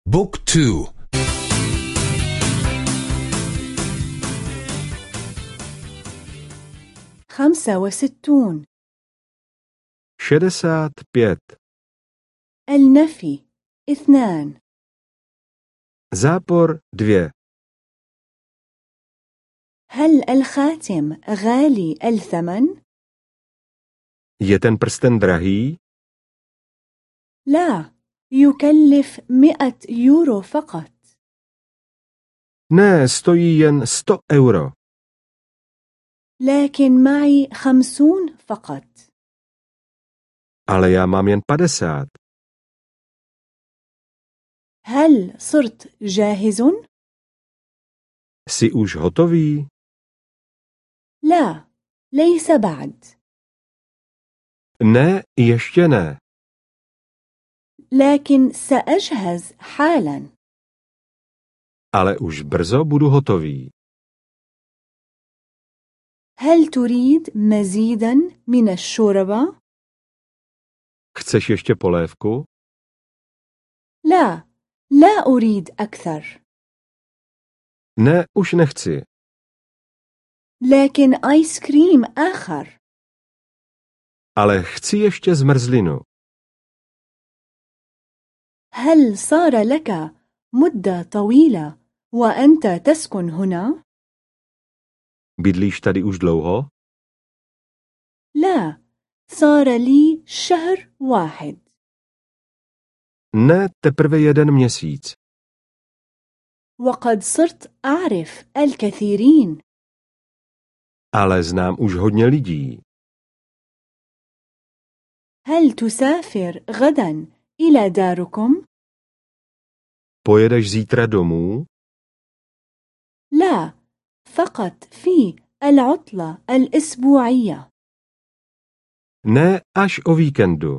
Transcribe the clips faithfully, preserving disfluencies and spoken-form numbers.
بوك تو. خمسة وستون. شedesát pět. النفي اثنان. Zápor dvě. هل الخاتم غالي الثمن؟ Je ten prsten drahý? لا، يكلف مئة يورو فقط. Ne, stojí jen sto euro. لكن معي خمسون فقط. Ale já mám jen padesát. هل صرت جاهز؟ Jsi už hotový? لا، ليس بعد. Ne, ještě ne. لكن سأجهز حالا. Ale už brzo budu hotový. هل تريد مزيدا من الشوربة؟ Chceš ještě polévku? لا، لا أريد أكثر. Ne, už nechci. لكن آيس كريم آخر. Ale chci ještě zmrzlinu. هل صار لك مدة طويلة وأنت تسكن هنا؟ Bydlíš tady už dlouho? لا، صار لي شهر واحد. Ne, teprve jeden měsíc. وقد صرت أعرف الكثيرين. Ale znám už hodně lidí. هل تسافر غدا إلى داركم؟ Pojedeš zítra domů? لا، فقط في العطلة الأسبوعية. Ne, až o víkendu.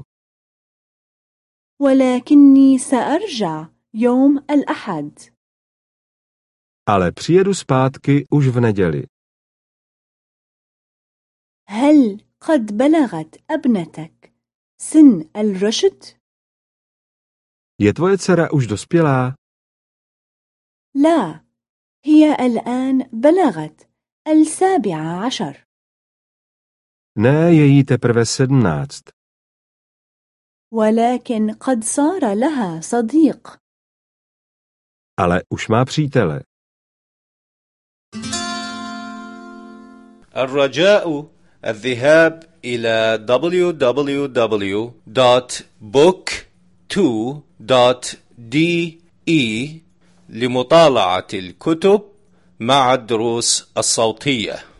ولكني سأرجع يوم الأحد. Ale přijedu zpátky už v neděli. هل قد بلغت ابنتك سن الرشد؟ Je tvoje dcera už dospělá? لا، هي الآن بلغت السابعة عشر. Ne, je jí teprve sedmnáct. ولكن قد صار لها صديق. Ale už má přítele. الرجاء الذهاب إلى دبليو دبليو دبليو دوت بوك تو دوت دي إي لمطالعة الكتب مع الدروس الصوتية.